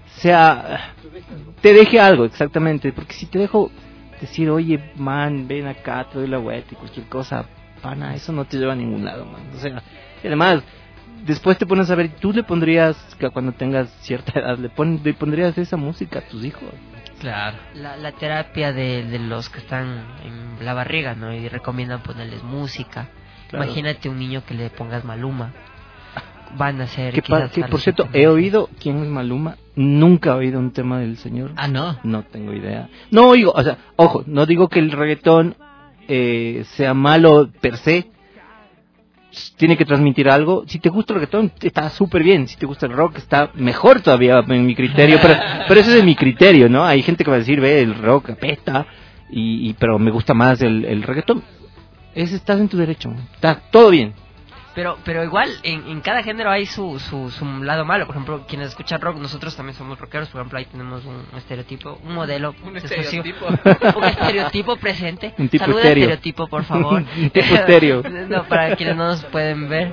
te deje algo, exactamente. Porque si te dejo decir, oye, man, ven acá, te doy la vuelta y cualquier cosa, pana, eso no te lleva a ningún lado, man. O sea, y además, después te pones a ver, tú le pondrías, que cuando tengas cierta edad, le pondrías esa música a tus hijos. Claro. La terapia de los que están en la barriga, ¿no? Y recomiendan ponerles música. Claro. Imagínate un niño que le pongas Maluma. Van a ser... Que por cierto, he oído quién es Maluma. Nunca he oído un tema del señor. Ah, ¿no? No tengo idea. No oigo, o sea, ojo, no digo que el reggaetón sea malo per se. Tiene que transmitir algo. Si te gusta el reggaetón, está súper bien. Si te gusta el rock, está mejor todavía en mi criterio. Pero ese es mi criterio, ¿no? Hay gente que va a decir, ve, el rock apesta, pero me gusta más el reggaetón. Estás en tu derecho. Está todo bien. Pero igual, en cada género hay su lado malo. Por ejemplo, quienes escuchan rock, nosotros también somos rockeros. Por ejemplo, ahí tenemos un estereotipo, un modelo. Un estereotipo. Un estereotipo presente. Un tipo Saluda estéreo. Estereotipo, por favor. Un tipo estéreo. No, para quienes no nos pueden ver.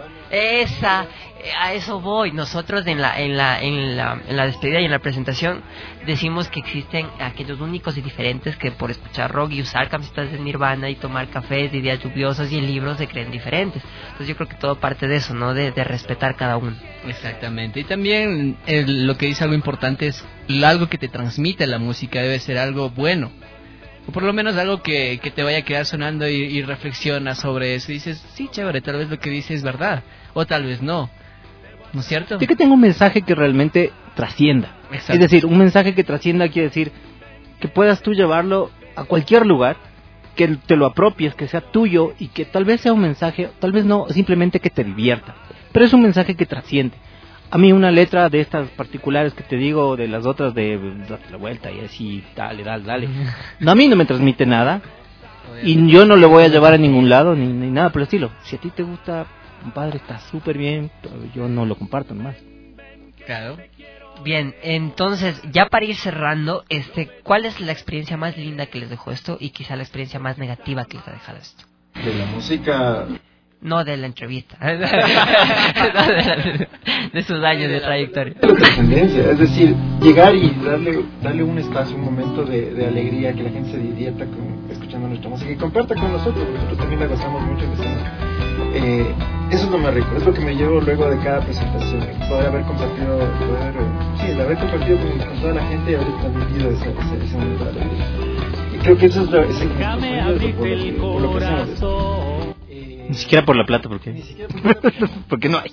A eso voy. Nosotros en la despedida y en la presentación decimos que existen aquellos únicos y diferentes que por escuchar rock y usar camisetas de Nirvana y tomar cafés de días lluviosos y en libros se creen diferentes. Entonces yo creo que todo parte de eso, ¿no? De respetar cada uno. Exactamente. Y también lo que dice algo importante es algo que te transmite la música debe ser algo bueno. O por lo menos algo que te vaya a quedar sonando y reflexionas sobre eso. Y dices, sí, chévere, tal vez lo que dice es verdad. O tal vez no. ¿No es cierto? Sí, que tenga un mensaje que realmente trascienda. Exacto. Es decir, un mensaje que trascienda quiere decir que puedas tú llevarlo a cualquier lugar, que te lo apropies, que sea tuyo y que tal vez sea un mensaje, tal vez no, simplemente que te divierta. Pero es un mensaje que trasciende. A mí una letra de estas particulares que te digo, de las otras de date la vuelta y así, dale. No, a mí no me transmite nada y yo no le voy a llevar a ningún lado ni nada por el estilo. Si a ti te gusta, compadre, está súper bien, yo no lo comparto nomás. Claro. Bien, entonces, ya para ir cerrando, ¿cuál es la experiencia más linda que les dejó esto y quizá la experiencia más negativa que les ha dejado esto? De la música... No de la entrevista, de sus años de trayectoria. La trascendencia, es decir, llegar y darle un espacio, un momento de alegría, que la gente se divierta escuchando nuestra música y comparta con nosotros también la gozamos mucho en escena. Eso es lo más rico, es lo que me llevo luego de cada presentación, poder haber compartido, el haber compartido con toda la gente y haber transmitido ese momento de alegría. Y creo que eso es por lo que hacemos. Ni siquiera por la plata, ¿por qué? Porque no hay.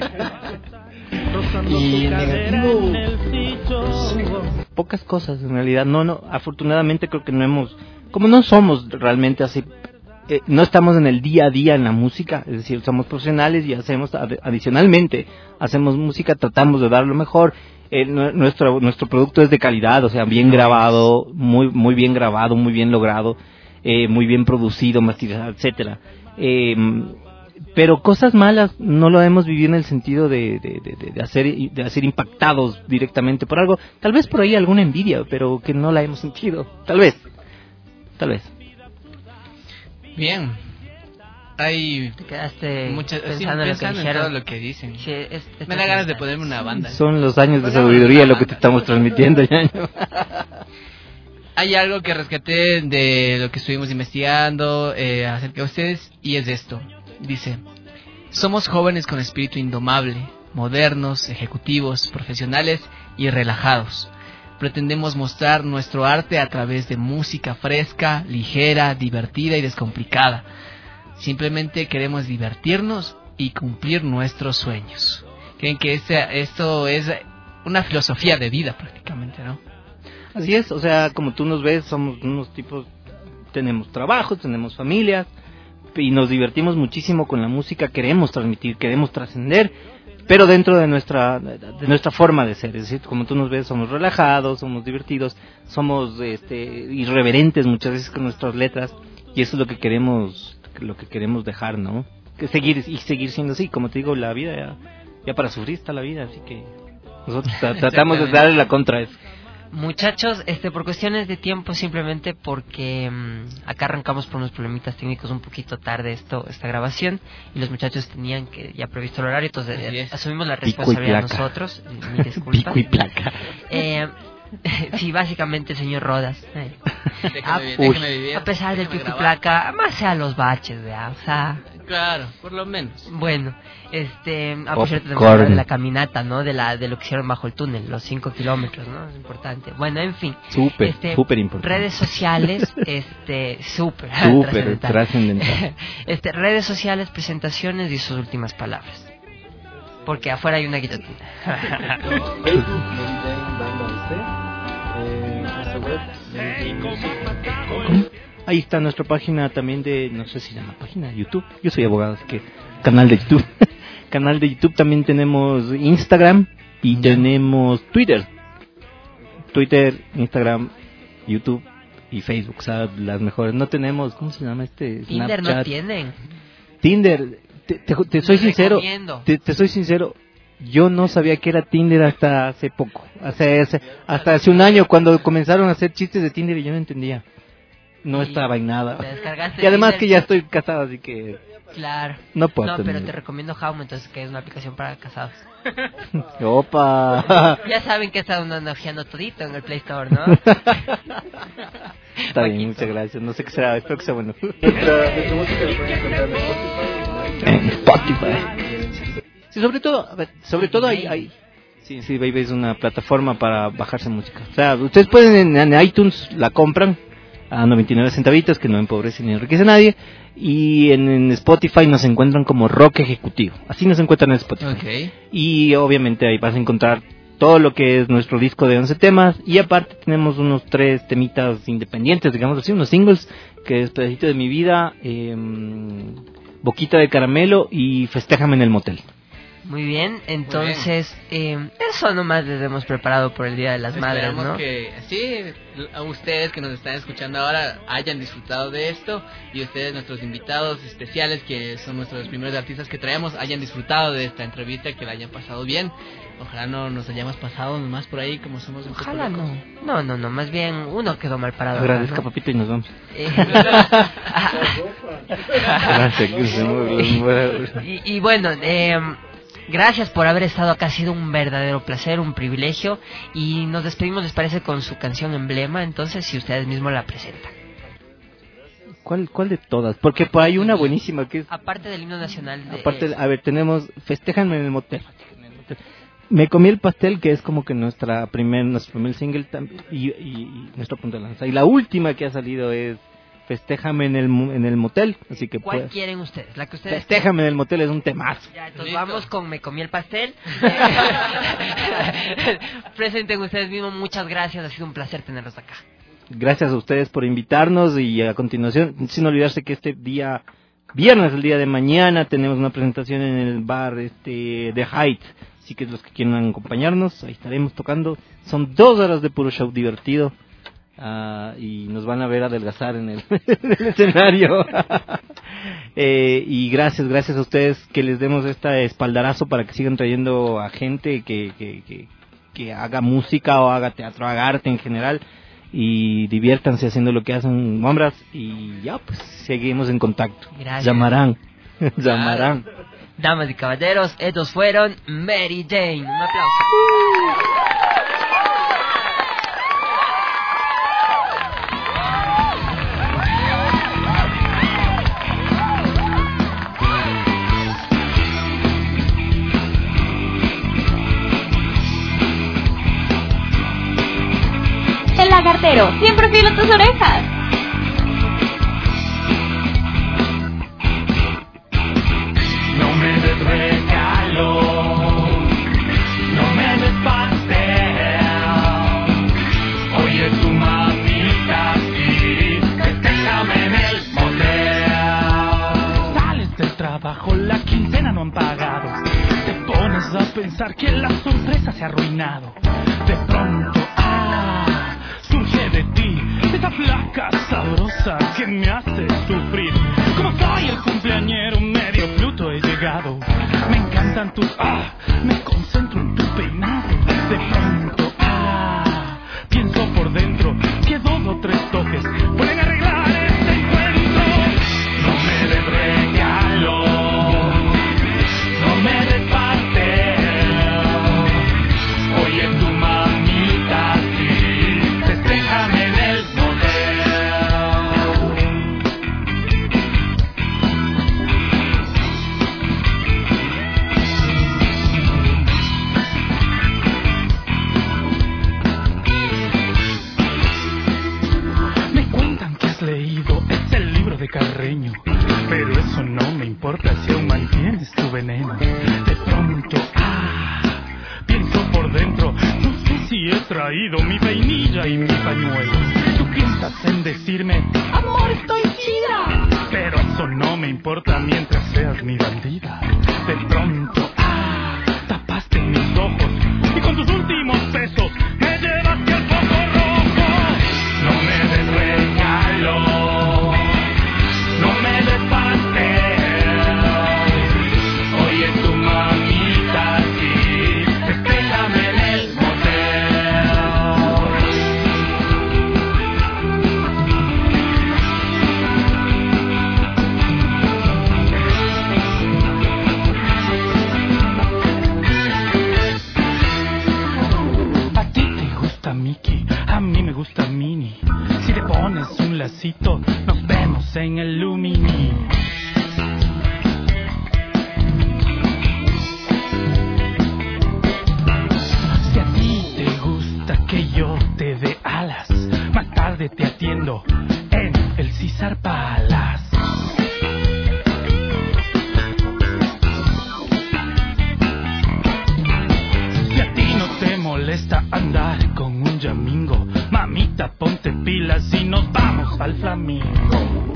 Y negativo, pocas cosas en realidad. No, afortunadamente creo que como no somos realmente así, no estamos en el día a día en la música, es decir, somos profesionales y adicionalmente hacemos música, tratamos de dar lo mejor nuestro producto es de calidad, o sea, bien grabado, muy bien grabado, muy bien logrado, muy bien producido, masterizado, etcétera. Pero cosas malas no lo hemos vivido en el sentido de hacer impactados directamente por algo. Tal vez por ahí alguna envidia, pero que no la hemos sentido. Tal vez. Bien. Hay te quedaste muchas, pensando, pensando en todo lo que dicen. Sí, me da ganas de ponerme una banda. Son los años de sabiduría lo que te estamos transmitiendo, Ñaño. Hay algo que rescaté de lo que estuvimos investigando acerca de ustedes, y es esto. Dice: somos jóvenes con espíritu indomable, modernos, ejecutivos, profesionales y relajados. Pretendemos mostrar nuestro arte a través de música fresca, ligera, divertida y descomplicada. Simplemente queremos divertirnos y cumplir nuestros sueños. Creen que esto es una filosofía de vida prácticamente, ¿no? Así es, o sea, como tú nos ves, somos unos tipos, tenemos trabajos, tenemos familias, y nos divertimos muchísimo con la música, queremos transmitir, queremos trascender, pero dentro de nuestra forma de ser. Es decir, como tú nos ves, somos relajados, somos divertidos, somos irreverentes muchas veces con nuestras letras, y eso es lo que queremos dejar, ¿no? Que seguir siendo así. Como te digo, la vida ya para sufrir está la vida, así que nosotros tratamos de darle la contra a eso. Muchachos, por cuestiones de tiempo, simplemente porque acá arrancamos por unos problemitas técnicos un poquito tarde esta grabación, y los muchachos tenían que ya previsto el horario, entonces asumimos la responsabilidad nosotros. Mi disculpa. Pico y placa. Sí, básicamente, señor Rodas. Déjame vivir. A pesar del pico y placa, más sea los baches, ¿verdad? O sea, claro, por lo menos. Bueno, por cierto, tenemos la caminata, ¿no? De lo que hicieron bajo el túnel, los 5 kilómetros, ¿no? Es importante. Bueno, en fin. Súper importante. Redes sociales, súper trascendental. Redes sociales, presentaciones y sus últimas palabras. Porque afuera hay una guillotina. Ahí está nuestra página también no sé si se llama página de YouTube. Yo soy abogado, así que canal de YouTube. Canal de YouTube, también tenemos Instagram y tenemos Twitter, Instagram, YouTube y Facebook, o sea, las mejores. No tenemos, ¿cómo se llama Tinder? Snapchat. No tienen. Tinder, te soy sincero, te soy sincero, yo no sabía que era Tinder hasta hace poco, hasta hace un año, cuando comenzaron a hacer chistes de Tinder y yo no entendía, no estaba en nada. Y además Tinder, que ya estoy casado, así que claro, no puedo. No, pero te recomiendo Haumo, entonces, que es una aplicación para casados. Opa. Ya saben que está uno hojeando todito en el Play Store, ¿no? Está bien, muchas gracias. No sé qué será, espero que sea bueno. Nuestra música la pueden encontrar en Spotify. Sí, sobre todo hay sí, Baby es una plataforma para bajarse música. O sea, ustedes pueden en iTunes la compran a 99 centavitos, que no empobrece ni enriquece a nadie, y en Spotify nos encuentran como Rock Ejecutivo. Así nos encuentran en Spotify. Okay. Y obviamente ahí vas a encontrar todo lo que es nuestro disco de 11 temas, y aparte tenemos unos 3 temitas independientes, digamos así, unos singles, que es Pedacito de mi vida, Boquita de caramelo y Festéjame en el motel. Muy bien, entonces eso nomás les hemos preparado por el Día de las Madres, ¿no? Que sí, a ustedes que nos están escuchando ahora hayan disfrutado de esto, y ustedes, nuestros invitados especiales, que son nuestros primeros artistas que traemos, hayan disfrutado de esta entrevista, que la hayan pasado bien. Ojalá no nos hayamos pasado nomás por ahí como somos. Ojalá no, más bien uno quedó mal parado. Agradezca, ¿no? Papito, y nos vamos. Y bueno, gracias por haber estado acá, ha sido un verdadero placer, un privilegio, y nos despedimos, ¿les parece?, con su canción emblema. Entonces, si ustedes mismos la presentan. ¿Cuál de todas? Porque por ahí hay una buenísima que es... Aparte del himno nacional. A ver, tenemos Festéjame en el motel. Me comí el pastel, que es como que nuestro primer single y nuestro punto de lanza. Y la última que ha salido es Festéjame en el motel, así que ¿cuál quieren ustedes? La que ustedes Festéjame en el motel es un temazo. Ya, entonces vamos con Me comí el pastel. Presenten ustedes mismos. Muchas gracias, ha sido un placer tenerlos acá. Gracias a ustedes por invitarnos, y a continuación, sin olvidarse que este viernes, el día de mañana, tenemos una presentación en el bar The Heights Así que los que quieran acompañarnos, ahí estaremos tocando. Son 2 horas de puro show divertido. Y nos van a ver adelgazar en el, en el escenario. Y gracias a ustedes que les demos este espaldarazo para que sigan trayendo a gente que haga música o haga teatro, haga arte en general, y diviértanse haciendo lo que hacen, hombres, y ya pues seguimos en contacto. Gracias. Llamarán. Damas y caballeros, estos fueron Mary Jane. Un aplauso. El lagartero siempre filo tus orejas. No me des regalo, no me des pastel. Oye tu mamita, sí, déjame en el motel. Sales del trabajo, la quincena no han pagado. Te pones a pensar que la sorpresa se ha arruinado. De pronto, surge de ti esa flaca sabrosa que me hace sufrir. Como soy el cumpleañero medio Pluto he llegado. Me encantan tus me concentro en tu peinado. De pronto pienso por dentro que 2 o 3 toques pueden arreglar este encuentro. No me des regalo, no me des pastel. Oye tu mamita, sí, déjame en el Me cuentan que has leído ese libro de Carreño, pero eso no me importa si aún mantienes tu veneno. De pronto, pienso por dentro, no sé si he traído mi vainilla y mi pañuelo. Tú piensas en decirme, amor, estoy chida, pero eso no me importa mientras seas mi bandida. De pronto, tapaste mis ojos y con tus últimos besos me llevaste al foco rojo. No me des regalo, no me des pastel. Oye tu mamita, sí, déjame en el A ti te gusta Mickey, a mí me gusta Minnie. Si te pones un lacito, nos vemos en el Lumini. Si a ti te gusta que yo te dé alas, más tarde te atiendo en el César Palace. Si a ti no te molesta andar con un yamingo, mamita, ponte pilas y nos vamos al Flamingo.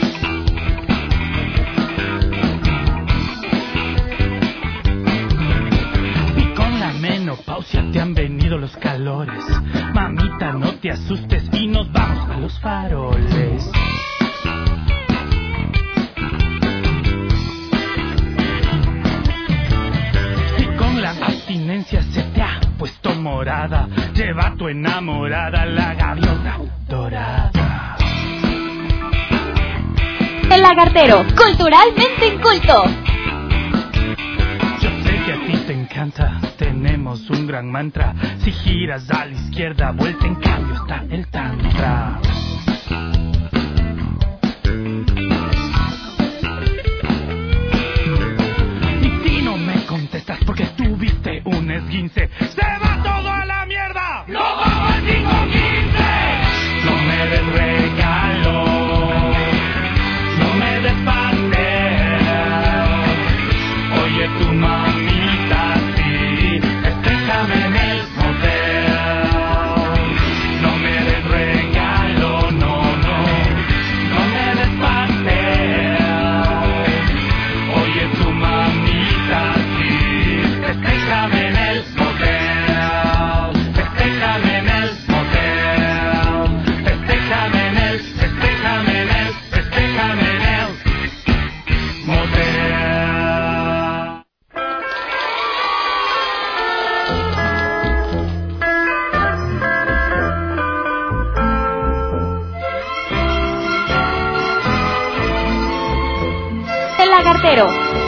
Y con la menopausia te han venido los calores. Mamita, no te asustes y nos vamos a los faroles. Y con la abstinencia se te ha puesto morada, lleva a tu enamorada la gaviota dorada. El lagartero, culturalmente inculto. Yo sé que a ti te encanta, tenemos un gran mantra. Si giras a la izquierda, vuelta en cambio está el tantra. Y si no me contestas porque tuviste un esguince, ¡se va todo a la mierda! ¡No vamos al 5-15! No me des regalo, no me des pastel. Oye tu mamita, sí, déjame en el motel. No me des regalo, Lagartero.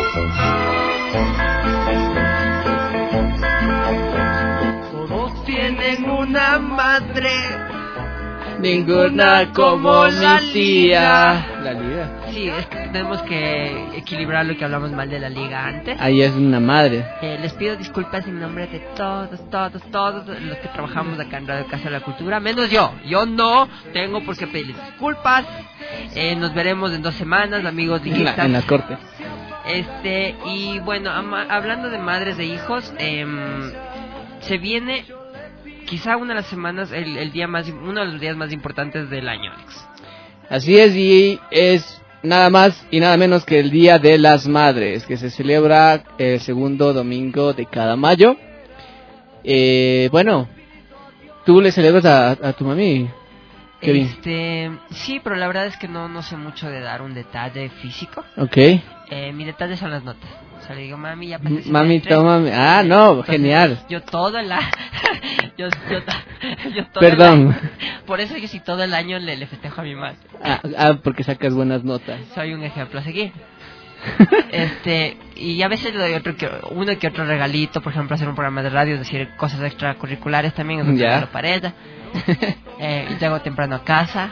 Todos tienen una madre, ninguna como la tía. La liga. Sí, es que tenemos que equilibrar lo que hablamos mal de la liga antes. Ahí es una madre. Les pido disculpas en nombre de todos los que trabajamos acá en Radio Casa de la Cultura, menos yo. Yo no tengo por qué pedirles disculpas. Nos veremos en 2 semanas, amigos liguistas. En las cortes. Y bueno, hablando de madres de hijos, se viene quizá una de las semanas, uno de los días más importantes del año, Alex. Así es, y es nada más y nada menos que el Día de las Madres, que se celebra el segundo domingo de cada mayo. Bueno, ¿tú le celebras a tu mami, Kevin? Sí, pero la verdad es que no sé mucho de dar un detalle físico. Okay. Mi detalle son las notas. O sea, le digo, mami, ya pasé. Mami, tómame. Ah, no, entonces, genial. Yo todo el año. Perdón. Por eso yo sí todo el año le festejo a mi madre. Porque sacas buenas notas. Soy un ejemplo a seguir. Y a veces le doy uno que otro regalito, por ejemplo, hacer un programa de radio, es decir, cosas extracurriculares también, es un regalo para ella. Y llego temprano a casa.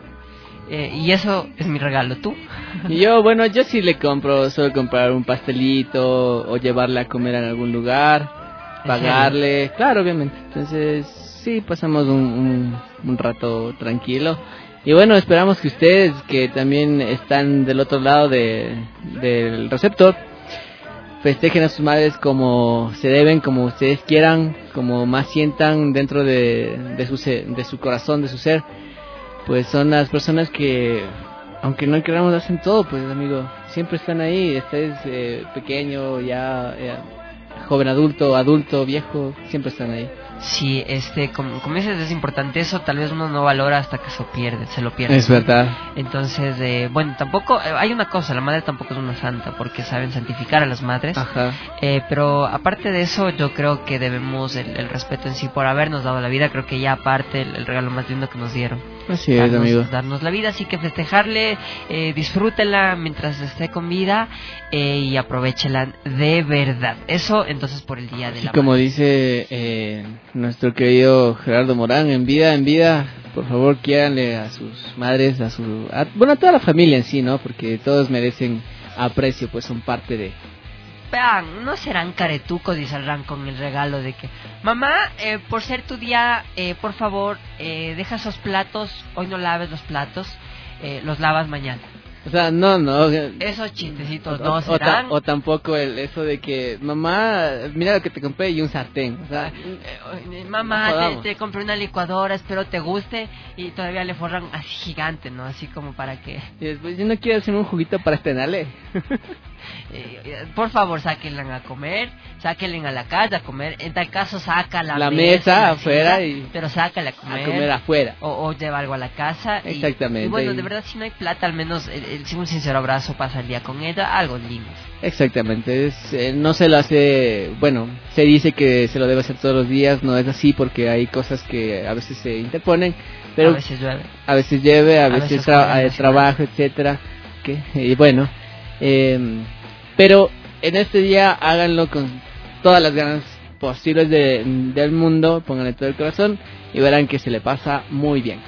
Y eso es mi regalo. ¿Tú? Yo sí le suelo comprar un pastelito o llevarla a comer en algún lugar, pagarle, claro, obviamente. Entonces, sí, pasamos un rato tranquilo. Y bueno, esperamos que ustedes, que también están del otro lado del receptor, festejen a sus madres como se deben, como ustedes quieran, como más sientan dentro de su corazón, de su ser. Pues son las personas que, aunque no queramos, hacen todo, pues amigo, siempre están ahí. Estés pequeño, ya joven, adulto, viejo, siempre están ahí. Sí, como dices, es importante eso. Tal vez uno no valora hasta que se lo pierde. Es verdad. Entonces, bueno, tampoco hay una cosa, la madre tampoco es una santa, porque saben santificar a las madres. Ajá. Pero aparte de eso, yo creo que debemos el respeto en sí por habernos dado la vida. Creo que ya aparte el regalo más lindo que nos dieron. Así es, amigo. Darnos la vida, así que festejarle, disfrútela mientras esté con vida y aprovechela de verdad. Eso, entonces, por el día de la como madre. Dice nuestro querido Gerardo Morán, en vida, por favor, quiéranle a sus madres, a toda la familia en sí, ¿no? Porque todos merecen aprecio, pues son parte de... Vean, no serán caretucos y saldrán con el regalo de que mamá, por ser tu día, por favor, deja esos platos, hoy no laves los platos, los lavas mañana. O sea, no. Esos chistecitos no serán. O tampoco eso de que, mamá, mira lo que te compré y un sartén. O sea, mamá, te compré una licuadora, espero te guste, y todavía le forran así gigante, ¿no? Así como para que... Y después, yo no quiero hacer un juguito para estrenarle. Por favor, sáquenla a comer, sáquenla a la calle a comer. En tal caso, saca la mesa afuera, pero sácala a comer afuera. O lleva algo a la casa. Exactamente. Y bueno, de verdad, si no hay plata, al menos un sincero abrazo, pasa el día con ella, algo lindo. Exactamente. No se lo hace. Bueno, se dice que se lo debe hacer todos los días. No es así porque hay cosas que a veces se interponen. Pero a veces llueve. A veces trabajo, etcétera. Y bueno. Pero en este día háganlo con todas las ganas posibles del mundo, pónganle todo el corazón y verán que se le pasa muy bien.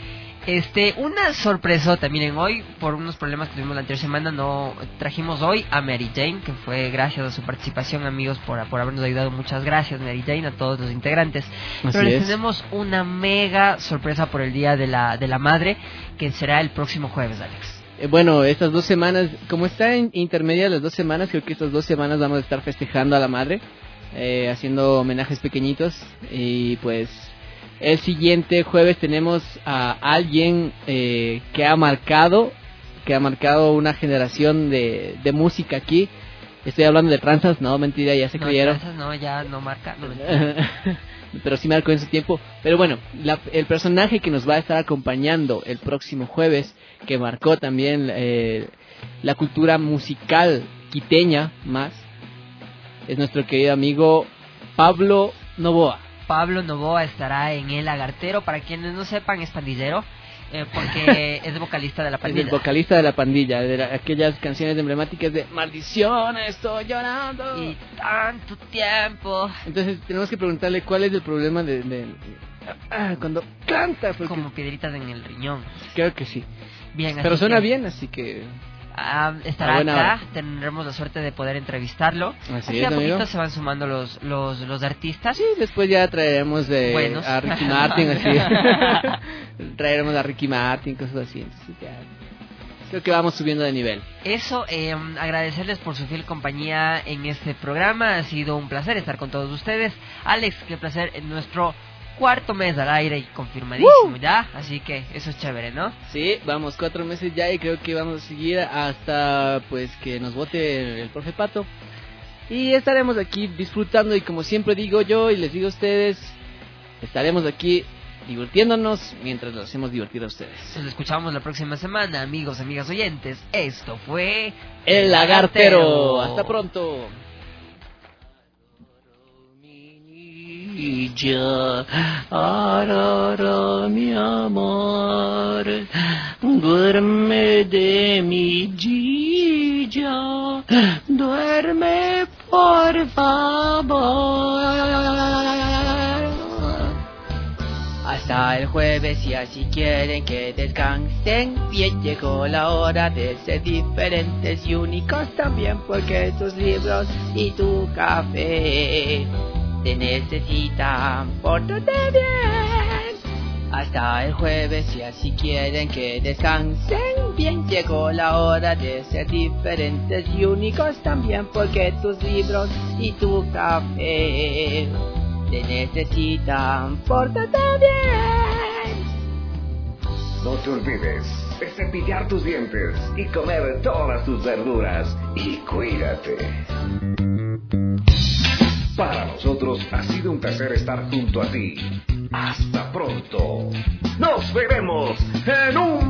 Una sorpresota, miren, hoy por unos problemas que tuvimos la anterior semana no trajimos hoy a Mary Jane, que fue gracias a su participación, amigos, por habernos ayudado. Muchas gracias, Mary Jane, a todos los integrantes. Pero les tenemos una mega sorpresa por el Día de la Madre, que será el próximo jueves, Alex. Bueno, estas 2 semanas, como está en intermedia las 2 semanas, creo que estas 2 semanas vamos a estar festejando a la madre, haciendo homenajes pequeñitos. Y pues el siguiente jueves tenemos a alguien que ha marcado una generación de música aquí. Estoy hablando de tranzas, no, mentira, ya se creyeron. Tranzas no, ya no marca, no pero sí marcó en su tiempo. Pero bueno, el personaje que nos va a estar acompañando el próximo jueves, que marcó también la cultura musical quiteña más, es nuestro querido amigo Pablo Novoa. Pablo Novoa estará en El Lagartero. Para quienes no sepan, es pandillero. Porque es vocalista de la Es pandilla. el vocalista de la pandilla, de aquellas canciones emblemáticas de Maldición, estoy llorando. Y tanto tiempo. Entonces tenemos que preguntarle cuál es el problema de cuando canta. Porque Como piedritas en el riñón. creo que sí. Bien, Pero así suena que, bien, así que... estará a buena acá, hora. tendremos la suerte de poder entrevistarlo. Así a es, poquito amigo. se van sumando los artistas. Sí, después ya traeremos Buenos. a Ricky Martin, así. Traeremos a Ricky Martin, cosas así. Entonces, ya, creo que vamos subiendo de nivel. Eso, agradecerles por su fiel compañía en este programa. Ha sido un placer estar con todos ustedes. Alex, qué placer en nuestro cuarto mes al aire y confirmadísimo ya. Así que eso es chévere, ¿no? Sí, vamos 4 meses ya y creo que vamos a seguir hasta pues que nos vote el profe Pato. Y estaremos aquí disfrutando y como siempre digo yo y les digo a ustedes, estaremos aquí divirtiéndonos mientras los hacemos divertir a ustedes. Nos escuchamos la próxima semana, amigos, amigas oyentes. Esto fue El Lagartero. Hasta pronto. Arara, mi amor, duerme de mi Gilla, duerme por favor. Hasta el jueves y así quieren que descansen. Bien llegó la hora de ser diferentes y únicos también, porque tus libros y tu café te necesitan, pórtate bien. Hasta el jueves y así quieren que descansen. Bien llegó la hora de ser diferentes y únicos también, porque tus libros y tu café te necesitan, pórtate bien. No te olvides de cepillar tus dientes y comer todas tus verduras y cuídate. Para nosotros ha sido un placer estar junto a ti. Hasta pronto. Nos veremos en un